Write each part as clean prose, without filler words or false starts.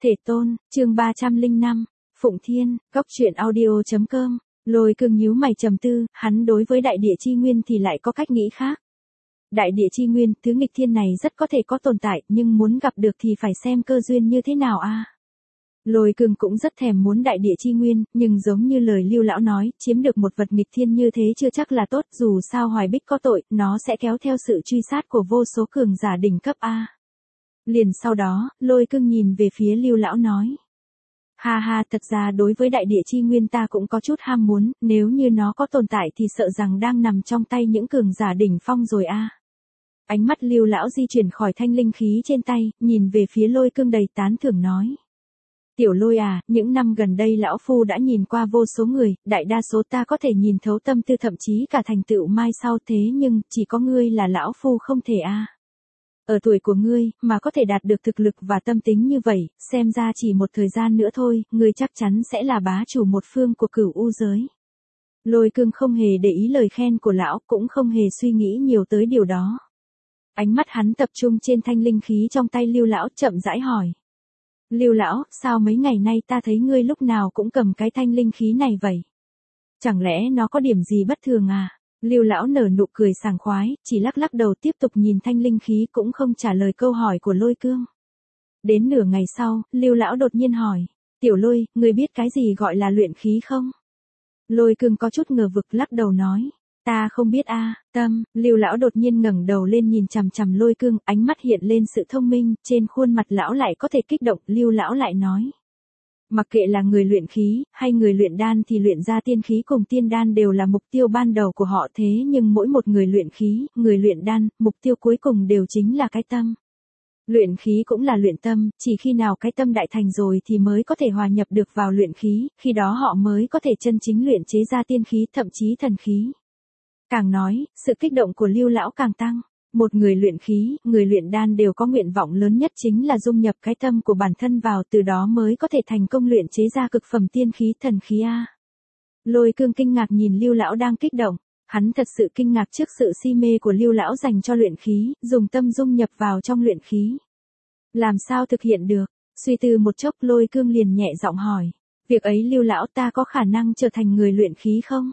Thể tôn, chương 305, Phụng Thiên, Góc truyện audio.com. Lôi Cương nhíu mày trầm tư, hắn đối với đại địa chi nguyên thì lại có cách nghĩ khác. Đại địa chi nguyên, thứ nghịch thiên này rất có thể có tồn tại, nhưng muốn gặp được thì phải xem cơ duyên như thế nào a. Lôi Cương cũng rất thèm muốn đại địa chi nguyên, nhưng giống như lời Lưu lão nói, chiếm được một vật nghịch thiên như thế chưa chắc là tốt, dù sao Hoài Bích có tội, nó sẽ kéo theo sự truy sát của vô số cường giả đỉnh cấp a. Liền sau đó, Lôi Cương nhìn về phía Lưu lão nói: "Ha ha, thật ra đối với đại địa chi nguyên ta cũng có chút ham muốn, nếu như nó có tồn tại thì sợ rằng đang nằm trong tay những cường giả đỉnh phong rồi a." Ánh mắt Lưu lão di chuyển khỏi thanh linh khí trên tay, nhìn về phía Lôi Cương đầy tán thưởng nói: "Tiểu Lôi à, những năm gần đây lão phu đã nhìn qua vô số người, đại đa số ta có thể nhìn thấu tâm tư thậm chí cả thành tựu mai sau, thế nhưng chỉ có ngươi là lão phu không thể a. Ở tuổi của ngươi, mà có thể đạt được thực lực và tâm tính như vậy, xem ra chỉ một thời gian nữa thôi, ngươi chắc chắn sẽ là bá chủ một phương của Cửu U giới." Lôi Cương không hề để ý lời khen của lão, cũng không hề suy nghĩ nhiều tới điều đó. Ánh mắt hắn tập trung trên thanh linh khí trong tay Lưu lão, chậm rãi hỏi: "Lưu lão, sao mấy ngày nay ta thấy ngươi lúc nào cũng cầm cái thanh linh khí này vậy? Chẳng lẽ nó có điểm gì bất thường à?" Lưu lão nở nụ cười sảng khoái, chỉ lắc lắc đầu tiếp tục nhìn thanh linh khí cũng không trả lời câu hỏi của Lôi Cương. Đến nửa ngày sau, Lưu lão đột nhiên hỏi: "Tiểu Lôi, ngươi biết cái gì gọi là luyện khí không?" Lôi Cương có chút ngờ vực lắc đầu nói: "Ta không biết a." Lưu lão đột nhiên ngẩng đầu lên nhìn chằm chằm Lôi Cương, ánh mắt hiện lên sự thông minh, trên khuôn mặt lão lại có thể kích động, Lưu lão lại nói: "Mặc kệ là người luyện khí, hay người luyện đan thì luyện ra tiên khí cùng tiên đan đều là mục tiêu ban đầu của họ, thế nhưng mỗi một người luyện khí, người luyện đan, mục tiêu cuối cùng đều chính là cái tâm. Luyện khí cũng là luyện tâm, chỉ khi nào cái tâm đại thành rồi thì mới có thể hòa nhập được vào luyện khí, khi đó họ mới có thể chân chính luyện chế ra tiên khí thậm chí thần khí." Càng nói, sự kích động của Lưu lão càng tăng. Một người luyện khí, người luyện đan đều có nguyện vọng lớn nhất chính là dung nhập cái tâm của bản thân vào, từ đó mới có thể thành công luyện chế ra cực phẩm tiên khí thần khí a. Lôi Cương kinh ngạc nhìn Lưu lão đang kích động, hắn thật sự kinh ngạc trước sự si mê của Lưu lão dành cho luyện khí, dùng tâm dung nhập vào trong luyện khí. Làm sao thực hiện được? Suy tư một chốc, Lôi Cương liền nhẹ giọng hỏi: "Việc ấy Lưu lão, ta có khả năng trở thành người luyện khí không?"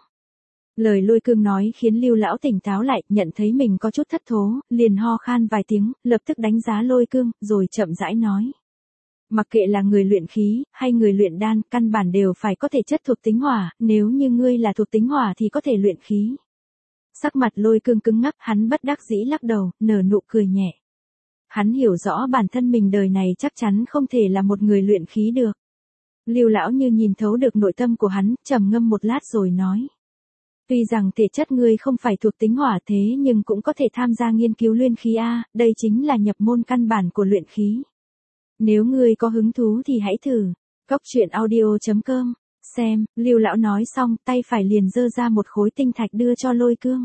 Lời Lôi Cương nói khiến Lưu lão tỉnh táo lại, nhận thấy mình có chút thất thố, liền ho khan vài tiếng, lập tức đánh giá Lôi Cương, rồi chậm rãi nói: "Mặc kệ là người luyện khí, hay người luyện đan, căn bản đều phải có thể chất thuộc tính hỏa, nếu như ngươi là thuộc tính hỏa thì có thể luyện khí." Sắc mặt Lôi Cương cứng ngắc, hắn bất đắc dĩ lắc đầu, nở nụ cười nhẹ. Hắn hiểu rõ bản thân mình đời này chắc chắn không thể là một người luyện khí được. Lưu lão như nhìn thấu được nội tâm của hắn, trầm ngâm một lát rồi nói: "Tuy rằng thể chất ngươi không phải thuộc tính hỏa, thế nhưng cũng có thể tham gia nghiên cứu luyện khí a, đây chính là nhập môn căn bản của luyện khí. Nếu ngươi có hứng thú thì hãy thử." Góc truyện audio.com. Xem, Lưu lão nói xong, tay phải liền giơ ra một khối tinh thạch đưa cho Lôi Cương.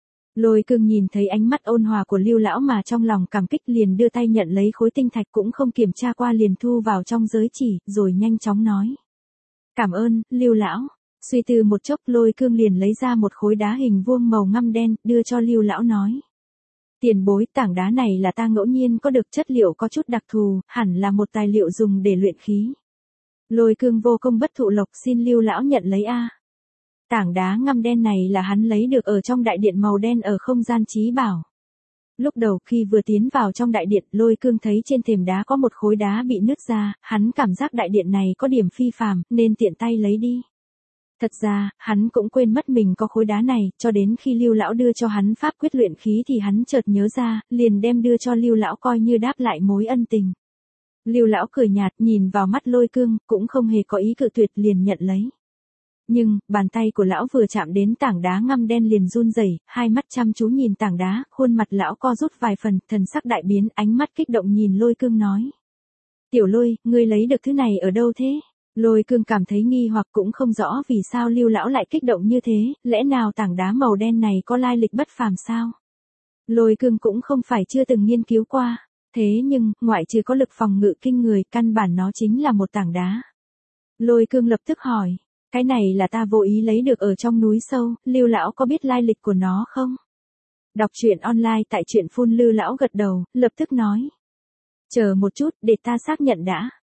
Lôi Cương nhìn thấy ánh mắt ôn hòa của Lưu lão mà trong lòng cảm kích, liền đưa tay nhận lấy khối tinh thạch, cũng không kiểm tra qua liền thu vào trong giới chỉ, rồi nhanh chóng nói: "Cảm ơn, Lưu lão." Suy tư một chốc, Lôi Cương liền lấy ra một khối đá hình vuông màu ngăm đen, đưa cho Lưu lão nói: "Tiền bối, tảng đá này là ta ngẫu nhiên có được, chất liệu có chút đặc thù, hẳn là một tài liệu dùng để luyện khí." Lôi Cương vô công bất thụ lộc, xin Lưu lão nhận lấy a. Tảng đá ngăm đen này là hắn lấy được ở trong đại điện màu đen ở không gian trí bảo. Lúc đầu khi vừa tiến vào trong đại điện, Lôi Cương thấy trên thềm đá có một khối đá bị nứt ra, hắn cảm giác đại điện này có điểm phi phàm, nên tiện tay lấy đi. Thật ra, hắn cũng quên mất mình có khối đá này, cho đến khi Lưu lão đưa cho hắn pháp quyết luyện khí thì hắn chợt nhớ ra, liền đem đưa cho Lưu lão coi như đáp lại mối ân tình. Lưu lão cười nhạt, nhìn vào mắt Lôi Cương, cũng không hề có ý cự tuyệt, liền nhận lấy. Nhưng, bàn tay của lão vừa chạm đến tảng đá ngăm đen liền run rẩy, hai mắt chăm chú nhìn tảng đá, khuôn mặt lão co rút vài phần, thần sắc đại biến, ánh mắt kích động nhìn Lôi Cương nói: "Tiểu Lôi, ngươi lấy được thứ này ở đâu thế?" Lôi Cương cảm thấy nghi hoặc, cũng không rõ vì sao Lưu lão lại kích động như thế, lẽ nào tảng đá màu đen này có lai lịch bất phàm sao? Lôi Cương cũng không phải chưa từng nghiên cứu qua, thế nhưng, ngoại trừ có lực phòng ngự kinh người, căn bản nó chính là một tảng đá. Lôi Cương lập tức hỏi: "Cái này là ta vô ý lấy được ở trong núi sâu, Lưu lão có biết lai lịch của nó không?" Đọc truyện online tại truyện phun. Lưu lão gật đầu, lập tức nói: "Chờ một chút, để ta xác nhận đã."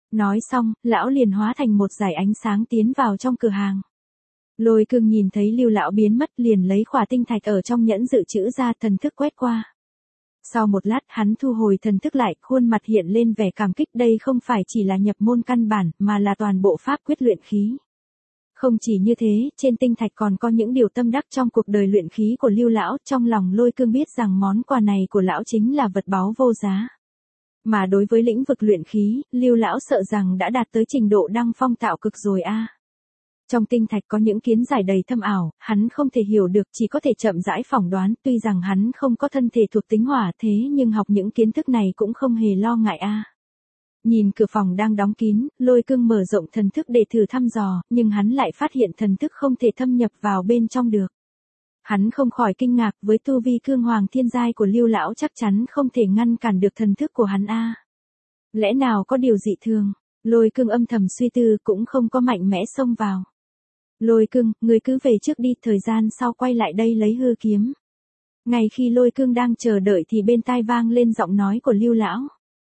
Nói xong, lão liền hóa thành một dải ánh sáng tiến vào trong cửa hàng. Lôi Cương nhìn thấy Lưu lão biến mất liền lấy khỏa tinh thạch ở trong nhẫn dự trữ ra, thần thức quét qua. Sau một lát hắn thu hồi thần thức lại, khuôn mặt hiện lên vẻ cảm kích, đây không phải chỉ là nhập môn căn bản, mà là toàn bộ pháp quyết luyện khí. Không chỉ như thế, trên tinh thạch còn có những điều tâm đắc trong cuộc đời luyện khí của Lưu lão, trong lòng Lôi Cương biết rằng món quà này của lão chính là vật báu vô giá. Mà đối với lĩnh vực luyện khí, Lưu lão sợ rằng đã đạt tới trình độ đăng phong tạo cực rồi a. Trong tinh thạch có những kiến giải đầy thâm ảo, hắn không thể hiểu được, chỉ có thể chậm rãi phỏng đoán, tuy rằng hắn không có thân thể thuộc tính hỏa, thế nhưng học những kiến thức này cũng không hề lo ngại a. Nhìn cửa phòng đang đóng kín, Lôi Cương mở rộng thần thức để thử thăm dò, nhưng hắn lại phát hiện thần thức không thể thâm nhập vào bên trong được. Hắn không khỏi kinh ngạc, với tu vi cương hoàng thiên giai của Lưu lão chắc chắn không thể ngăn cản được thần thức của hắn a. Lẽ nào có điều dị thường? Lôi Cương âm thầm suy tư, cũng không có mạnh mẽ xông vào. Lôi Cương, ngươi cứ về trước đi, thời gian sau quay lại đây lấy hư kiếm. Ngay khi Lôi Cương đang chờ đợi thì bên tai vang lên giọng nói của Lưu lão.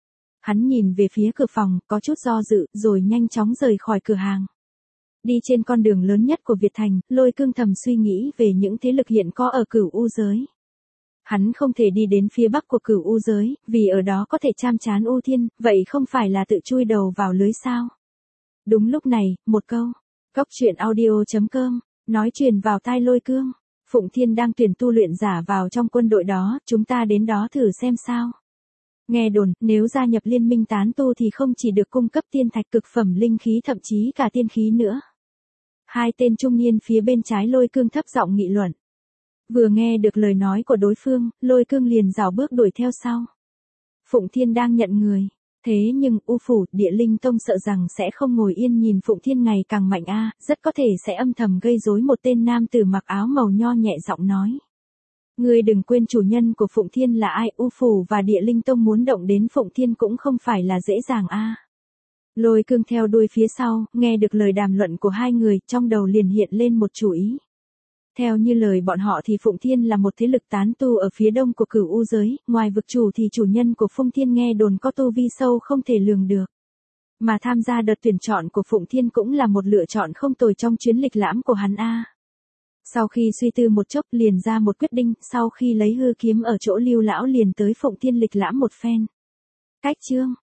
Hắn nhìn về phía cửa phòng, có chút do dự, rồi nhanh chóng rời khỏi cửa hàng. Đi trên con đường lớn nhất của Việt Thành, Lôi Cương thầm suy nghĩ về những thế lực hiện có ở Cửu U giới. Hắn không thể đi đến phía bắc của Cửu U giới, vì ở đó có thể chạm trán U Thiên, vậy không phải là tự chui đầu vào lưới sao? Đúng lúc này, một câu, goctruyện.audio.com, nói truyền vào tai Lôi Cương. Phụng Thiên đang tuyển tu luyện giả vào trong quân đội đó, chúng ta đến đó thử xem sao. Nghe đồn, nếu gia nhập liên minh tán tu thì không chỉ được cung cấp tiên thạch cực phẩm linh khí, thậm chí cả tiên khí nữa. Hai tên trung niên phía bên trái Lôi Cương thấp giọng nghị luận. Vừa nghe được lời nói của đối phương, Lôi Cương liền rảo bước đuổi theo sau. Phụng Thiên đang nhận người. Thế nhưng, U Phủ, Địa Linh Tông sợ rằng sẽ không ngồi yên nhìn Phụng Thiên ngày càng mạnh a, rất có thể sẽ âm thầm gây rối. Một tên nam tử mặc áo màu nho nhẹ giọng nói. Ngươi đừng quên chủ nhân của Phụng Thiên là ai, U Phủ và Địa Linh Tông muốn động đến Phụng Thiên cũng không phải là dễ dàng a. Lôi Cương theo đuôi phía sau, nghe được lời đàm luận của hai người, trong đầu liền hiện lên một chủ ý. Theo như lời bọn họ thì Phụng Thiên là một thế lực tán tu ở phía đông của Cửu U giới, ngoài vực chủ thì chủ nhân của Phụng Thiên nghe đồn có tu vi sâu không thể lường được. Mà tham gia đợt tuyển chọn của Phụng Thiên cũng là một lựa chọn không tồi trong chuyến lịch lãm của hắn a. Sau khi suy tư một chốc liền ra một quyết định, sau khi lấy hư kiếm ở chỗ Lưu lão liền tới Phụng Thiên lịch lãm một phen. Cách chương